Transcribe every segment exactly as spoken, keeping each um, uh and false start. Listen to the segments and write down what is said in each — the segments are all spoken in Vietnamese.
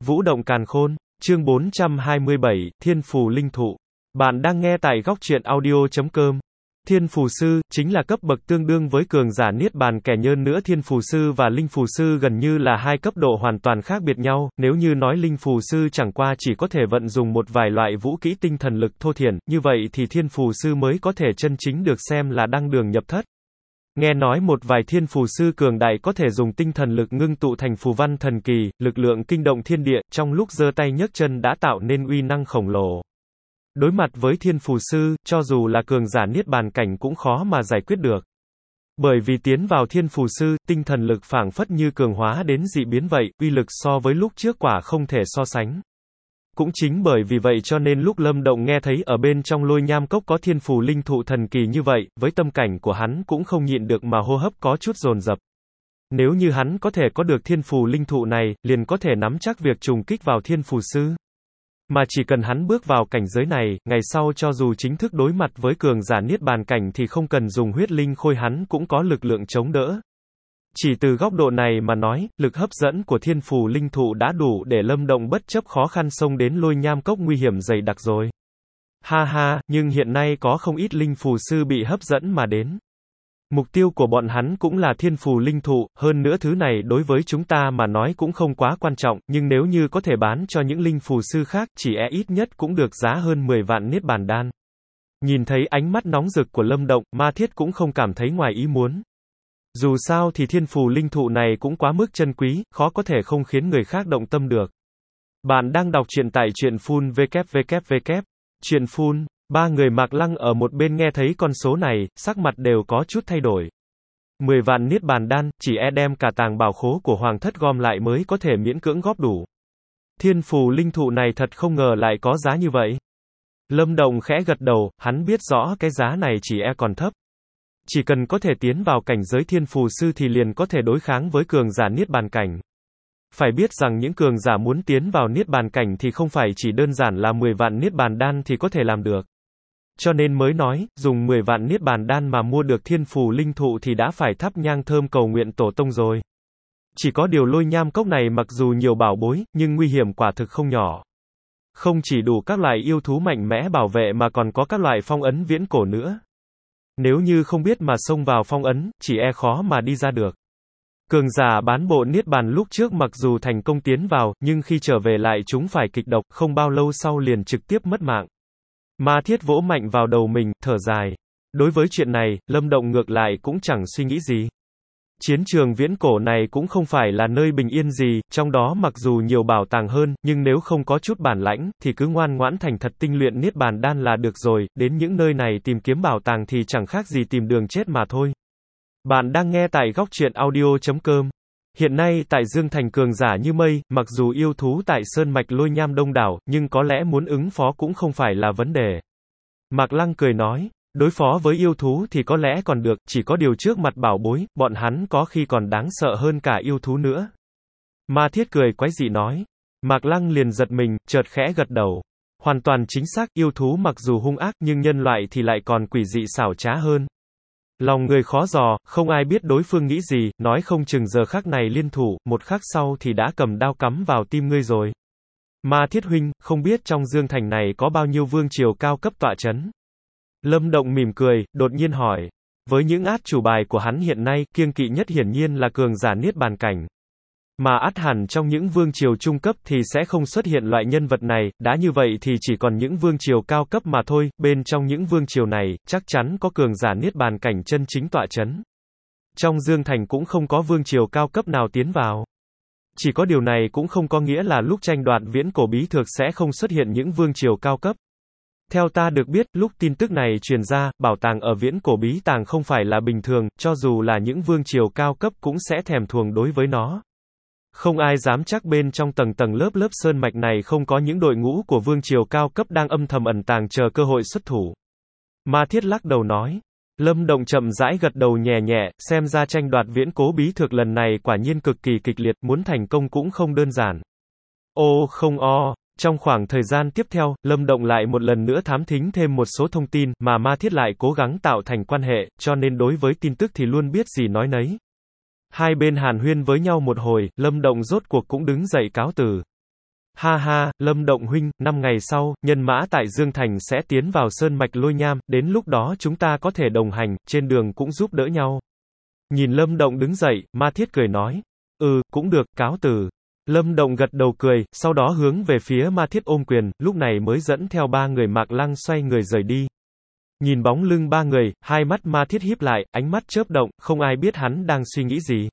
Vũ động càn khôn, chương bốn trăm hai mươi bảy, Thiên Phù Linh Thụ. Bạn đang nghe tại góc truyện audio chấm com. Thiên Phù Sư, chính là cấp bậc tương đương với cường giả Niết Bàn kẻ nhơn nữa. Thiên Phù Sư và Linh Phù Sư gần như là hai cấp độ hoàn toàn khác biệt nhau, nếu như nói Linh Phù Sư chẳng qua chỉ có thể vận dùng một vài loại vũ kỹ tinh thần lực thô thiển, như vậy thì Thiên Phù Sư mới có thể chân chính được xem là đăng đường nhập thất. Nghe nói một vài thiên phù sư cường đại có thể dùng tinh thần lực ngưng tụ thành phù văn thần kỳ, lực lượng kinh động thiên địa, trong lúc giơ tay nhấc chân đã tạo nên uy năng khổng lồ. Đối mặt với thiên phù sư, cho dù là cường giả Niết Bàn cảnh cũng khó mà giải quyết được. Bởi vì tiến vào thiên phù sư, tinh thần lực phảng phất như cường hóa đến dị biến vậy, uy lực so với lúc trước quả không thể so sánh. Cũng chính bởi vì vậy cho nên lúc Lâm Động nghe thấy ở bên trong Lôi Nham Cốc có thiên phù linh thụ thần kỳ như vậy, với tâm cảnh của hắn cũng không nhịn được mà hô hấp có chút dồn dập. Nếu như hắn có thể có được thiên phù linh thụ này, liền có thể nắm chắc việc trùng kích vào thiên phù sư. Mà chỉ cần hắn bước vào cảnh giới này, ngày sau cho dù chính thức đối mặt với cường giả Niết Bàn cảnh thì không cần dùng huyết linh khôi hắn cũng có lực lượng chống đỡ. Chỉ từ góc độ này mà nói, lực hấp dẫn của thiên phù linh thụ đã đủ để Lâm Động bất chấp khó khăn xông đến Lôi Nham Cốc nguy hiểm dày đặc rồi. Ha ha, nhưng hiện nay có không ít linh phù sư bị hấp dẫn mà đến. Mục tiêu của bọn hắn cũng là thiên phù linh thụ, hơn nữa thứ này đối với chúng ta mà nói cũng không quá quan trọng, nhưng nếu như có thể bán cho những linh phù sư khác, chỉ e ít nhất cũng được giá hơn mười vạn Niết Bàn đan. Nhìn thấy ánh mắt nóng rực của Lâm Động, Ma Thiết cũng không cảm thấy ngoài ý muốn. Dù sao thì thiên phù linh thụ này cũng quá mức chân quý, khó có thể không khiến người khác động tâm được. Bạn đang đọc truyện tại truyện phun www. Truyện phun, ba người Mạc Lăng ở một bên nghe thấy con số này, sắc mặt đều có chút thay đổi. mười vạn Niết Bàn đan, chỉ e đem cả tàng bảo khố của Hoàng thất gom lại mới có thể miễn cưỡng góp đủ. Thiên phù linh thụ này thật không ngờ lại có giá như vậy. Lâm Động khẽ gật đầu, hắn biết rõ cái giá này chỉ e còn thấp. Chỉ cần có thể tiến vào cảnh giới thiên phù sư thì liền có thể đối kháng với cường giả Niết Bàn cảnh. Phải biết rằng những cường giả muốn tiến vào Niết Bàn cảnh thì không phải chỉ đơn giản là mười vạn Niết Bàn đan thì có thể làm được. Cho nên mới nói, dùng mười vạn Niết Bàn đan mà mua được thiên phù linh thụ thì đã phải thắp nhang thơm cầu nguyện tổ tông rồi. Chỉ có điều Lôi Nham Cốc này mặc dù nhiều bảo bối, nhưng nguy hiểm quả thực không nhỏ. Không chỉ đủ các loại yêu thú mạnh mẽ bảo vệ mà còn có các loại phong ấn viễn cổ nữa. Nếu như không biết mà xông vào phong ấn, chỉ e khó mà đi ra được. Cường giả bán bộ Niết Bàn lúc trước mặc dù thành công tiến vào, nhưng khi trở về lại chúng phải kịch độc, không bao lâu sau liền trực tiếp mất mạng. Ma Thiết vỗ mạnh vào đầu mình, thở dài. Đối với chuyện này, Lâm Động ngược lại cũng chẳng suy nghĩ gì. Chiến trường viễn cổ này cũng không phải là nơi bình yên gì, trong đó mặc dù nhiều bảo tàng hơn, nhưng nếu không có chút bản lãnh, thì cứ ngoan ngoãn thành thật tinh luyện Niết Bàn đan là được rồi, đến những nơi này tìm kiếm bảo tàng thì chẳng khác gì tìm đường chết mà thôi. Bạn đang nghe tại góc truyện audio chấm com. Hiện nay tại Dương Thành cường giả như mây, mặc dù yêu thú tại Sơn Mạch Lôi Nham đông đảo, nhưng có lẽ muốn ứng phó cũng không phải là vấn đề. Mạc Lăng cười nói. Đối phó với yêu thú thì có lẽ còn được, chỉ có điều trước mặt bảo bối, bọn hắn có khi còn đáng sợ hơn cả yêu thú nữa. Ma Thiết cười quái dị nói. Mạc Lăng liền giật mình, chợt khẽ gật đầu. Hoàn toàn chính xác, yêu thú mặc dù hung ác nhưng nhân loại thì lại còn quỷ dị xảo trá hơn. Lòng người khó dò, không ai biết đối phương nghĩ gì, nói không chừng giờ khắc này liên thủ, một khắc sau thì đã cầm đao cắm vào tim ngươi rồi. Ma Thiết huynh, không biết trong Dương Thành này có bao nhiêu vương triều cao cấp tọa chấn? Lâm Động mỉm cười, đột nhiên hỏi. Với những át chủ bài của hắn hiện nay, kiêng kỵ nhất hiển nhiên là cường giả Niết Bàn cảnh. Mà ắt hẳn trong những vương triều trung cấp thì sẽ không xuất hiện loại nhân vật này, đã như vậy thì chỉ còn những vương triều cao cấp mà thôi, bên trong những vương triều này, chắc chắn có cường giả Niết Bàn cảnh chân chính tọa chấn. Trong Dương Thành cũng không có vương triều cao cấp nào tiến vào. Chỉ có điều này cũng không có nghĩa là lúc tranh đoạt viễn cổ bí thực sẽ không xuất hiện những vương triều cao cấp. Theo ta được biết, lúc tin tức này truyền ra, bảo tàng ở viễn cổ bí tàng không phải là bình thường, cho dù là những vương triều cao cấp cũng sẽ thèm thuồng đối với nó. Không ai dám chắc bên trong tầng tầng lớp lớp sơn mạch này không có những đội ngũ của vương triều cao cấp đang âm thầm ẩn tàng chờ cơ hội xuất thủ. Ma Thiết lắc đầu nói. Lâm Động chậm rãi gật đầu nhẹ nhẹ, xem ra tranh đoạt viễn cố bí thực lần này quả nhiên cực kỳ kịch liệt, muốn thành công cũng không đơn giản. Ô không o. Trong khoảng thời gian tiếp theo, Lâm Động lại một lần nữa thám thính thêm một số thông tin, mà Ma Thiết lại cố gắng tạo thành quan hệ, cho nên đối với tin tức thì luôn biết gì nói nấy. Hai bên hàn huyên với nhau một hồi, Lâm Động rốt cuộc cũng đứng dậy cáo từ. Ha ha, Lâm Động huynh, năm ngày sau, nhân mã tại Dương Thành sẽ tiến vào Sơn Mạch Lôi Nham, đến lúc đó chúng ta có thể đồng hành, trên đường cũng giúp đỡ nhau. Nhìn Lâm Động đứng dậy, Ma Thiết cười nói. Ừ, cũng được, cáo từ. Lâm Động gật đầu cười, sau đó hướng về phía Ma Thiết ôm quyền, lúc này mới dẫn theo ba người Mạc Lăng xoay người rời đi. Nhìn bóng lưng ba người, hai mắt Ma Thiết híp lại, ánh mắt chớp động, không ai biết hắn đang suy nghĩ gì.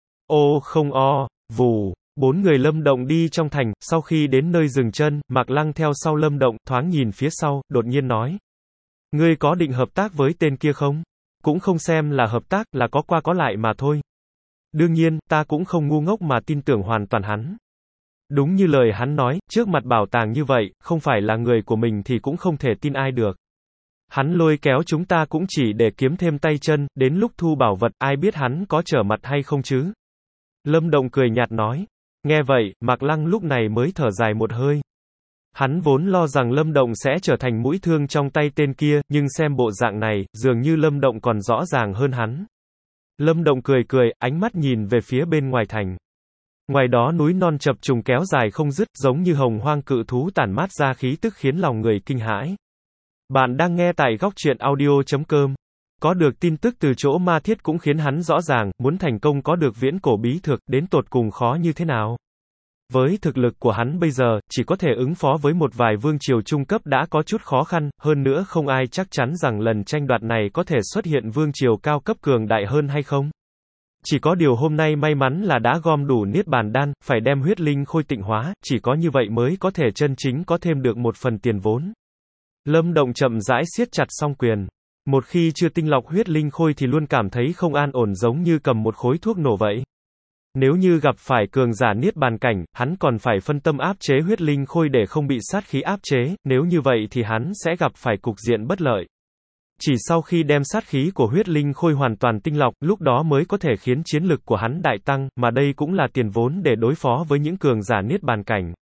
Ô không o, vù. Bốn người Lâm Động đi trong thành, sau khi đến nơi dừng chân, Mạc Lăng theo sau Lâm Động, thoáng nhìn phía sau, đột nhiên nói. Ngươi có định hợp tác với tên kia không? Cũng không xem là hợp tác, là có qua có lại mà thôi. Đương nhiên, ta cũng không ngu ngốc mà tin tưởng hoàn toàn hắn. Đúng như lời hắn nói, trước mặt bảo tàng như vậy, không phải là người của mình thì cũng không thể tin ai được. Hắn lôi kéo chúng ta cũng chỉ để kiếm thêm tay chân, đến lúc thu bảo vật, ai biết hắn có trở mặt hay không chứ? Lâm Động cười nhạt nói. Nghe vậy, Mạc Lăng lúc này mới thở dài một hơi. Hắn vốn lo rằng Lâm Động sẽ trở thành mũi thương trong tay tên kia, nhưng xem bộ dạng này, dường như Lâm Động còn rõ ràng hơn hắn. Lâm Động cười cười, ánh mắt nhìn về phía bên ngoài thành. Ngoài đó núi non chập trùng kéo dài không dứt, giống như hồng hoang cự thú tản mát ra khí tức khiến lòng người kinh hãi. Bạn đang nghe tại góc truyện audio chấm com. Có được tin tức từ chỗ Ma Thiết cũng khiến hắn rõ ràng, muốn thành công có được viễn cổ bí thực, đến tột cùng khó như thế nào. Với thực lực của hắn bây giờ, chỉ có thể ứng phó với một vài vương triều trung cấp đã có chút khó khăn, hơn nữa không ai chắc chắn rằng lần tranh đoạt này có thể xuất hiện vương triều cao cấp cường đại hơn hay không. Chỉ có điều hôm nay may mắn là đã gom đủ Niết Bàn Đan, phải đem huyết linh khôi tịnh hóa, chỉ có như vậy mới có thể chân chính có thêm được một phần tiền vốn. Lâm Động chậm rãi siết chặt song quyền. Một khi chưa tinh lọc huyết linh khôi thì luôn cảm thấy không an ổn giống như cầm một khối thuốc nổ vậy. Nếu như gặp phải cường giả Niết Bàn cảnh, hắn còn phải phân tâm áp chế huyết linh khôi để không bị sát khí áp chế, nếu như vậy thì hắn sẽ gặp phải cục diện bất lợi. Chỉ sau khi đem sát khí của huyết linh khôi hoàn toàn tinh lọc, lúc đó mới có thể khiến chiến lực của hắn đại tăng, mà đây cũng là tiền vốn để đối phó với những cường giả Niết Bàn cảnh.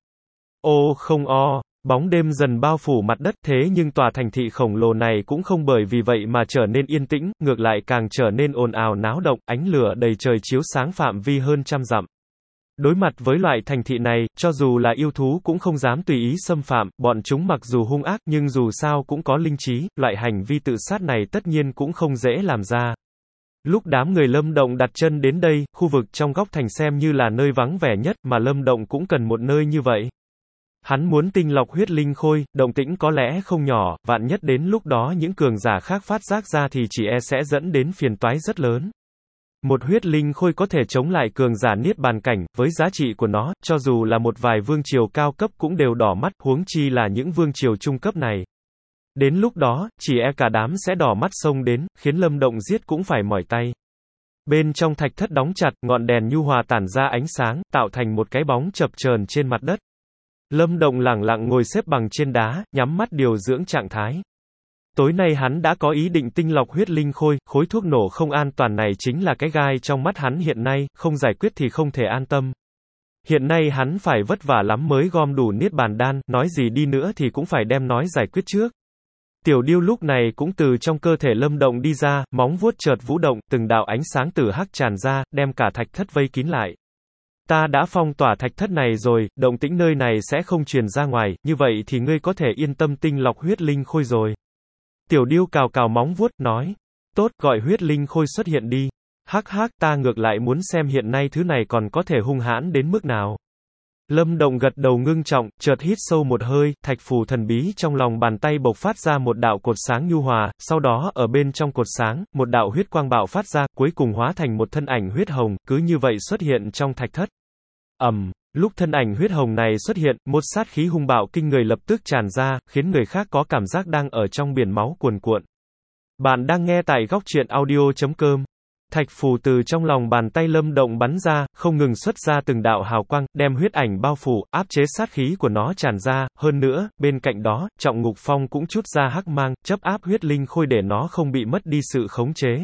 Ô không o. Bóng đêm dần bao phủ mặt đất, thế nhưng tòa thành thị khổng lồ này cũng không bởi vì vậy mà trở nên yên tĩnh, ngược lại càng trở nên ồn ào náo động, ánh lửa đầy trời chiếu sáng phạm vi hơn trăm dặm. Đối mặt với loại thành thị này, cho dù là yêu thú cũng không dám tùy ý xâm phạm, bọn chúng mặc dù hung ác nhưng dù sao cũng có linh trí, loại hành vi tự sát này tất nhiên cũng không dễ làm ra. Lúc đám người Lâm Động đặt chân đến đây, khu vực trong góc thành xem như là nơi vắng vẻ nhất, mà Lâm Động cũng cần một nơi như vậy. Hắn muốn tinh lọc huyết linh khôi, động tĩnh có lẽ không nhỏ, vạn nhất đến lúc đó những cường giả khác phát giác ra thì chỉ e sẽ dẫn đến phiền toái rất lớn. Một huyết linh khôi có thể chống lại cường giả Niết Bàn cảnh, với giá trị của nó, cho dù là một vài vương triều cao cấp cũng đều đỏ mắt, huống chi là những vương triều trung cấp này. Đến lúc đó, chỉ e cả đám sẽ đỏ mắt xông đến, khiến Lâm Động giết cũng phải mỏi tay. Bên trong thạch thất đóng chặt, ngọn đèn nhu hòa tản ra ánh sáng, tạo thành một cái bóng chập chờn trên mặt đất. Lâm Động lẳng lặng ngồi xếp bằng trên đá, nhắm mắt điều dưỡng trạng thái. Tối nay hắn đã có ý định tinh lọc huyết linh khôi, khối thuốc nổ không an toàn này chính là cái gai trong mắt hắn hiện nay, không giải quyết thì không thể an tâm. Hiện nay hắn phải vất vả lắm mới gom đủ Niết Bàn Đan, nói gì đi nữa thì cũng phải đem nói giải quyết trước. Tiểu điêu lúc này cũng từ trong cơ thể Lâm Động đi ra, móng vuốt chợt vũ động, từng đạo ánh sáng tử hắc tràn ra, đem cả thạch thất vây kín lại. Ta đã phong tỏa thạch thất này rồi, động tĩnh nơi này sẽ không truyền ra ngoài, như vậy thì ngươi có thể yên tâm tinh lọc huyết linh khôi rồi. Tiểu điêu cào cào móng vuốt, nói. Tốt, gọi huyết linh khôi xuất hiện đi. Hắc hắc, ta ngược lại muốn xem hiện nay thứ này còn có thể hung hãn đến mức nào. Lâm Động gật đầu ngưng trọng, chợt hít sâu một hơi, thạch phù thần bí trong lòng bàn tay bộc phát ra một đạo cột sáng nhu hòa, sau đó ở bên trong cột sáng, một đạo huyết quang bạo phát ra, cuối cùng hóa thành một thân ảnh huyết hồng, cứ như vậy xuất hiện trong thạch thất. Ầm, um, lúc thân ảnh huyết hồng này xuất hiện, một sát khí hung bạo kinh người lập tức tràn ra, khiến người khác có cảm giác đang ở trong biển máu cuồn cuộn. Bạn đang nghe tại góc truyện audio chấm com. Thạch phù từ trong lòng bàn tay Lâm Động bắn ra, không ngừng xuất ra từng đạo hào quang, đem huyết ảnh bao phủ, áp chế sát khí của nó tràn ra, hơn nữa, bên cạnh đó, Trọng Ngục Phong cũng chút ra hắc mang, chấp áp huyết linh khôi để nó không bị mất đi sự khống chế.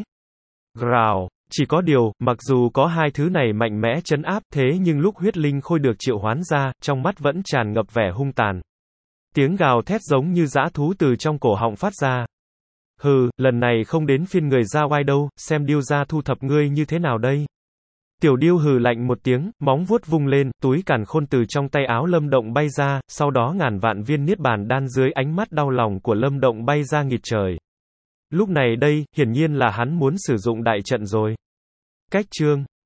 Rào. Chỉ có điều, mặc dù có hai thứ này mạnh mẽ trấn áp, thế nhưng lúc huyết linh khôi được triệu hoán ra, trong mắt vẫn tràn ngập vẻ hung tàn. Tiếng gào thét giống như dã thú từ trong cổ họng phát ra. Hừ, lần này không đến phiên người ra oai đâu, xem điêu gia thu thập ngươi như thế nào đây. Tiểu Điêu hừ lạnh một tiếng, móng vuốt vung lên, túi càn khôn từ trong tay áo Lâm Động bay ra, sau đó ngàn vạn viên niết bàn đan dưới ánh mắt đau lòng của Lâm Động bay ra nghịt trời. Lúc này đây, hiển nhiên là hắn muốn sử dụng đại trận rồi. Cách chương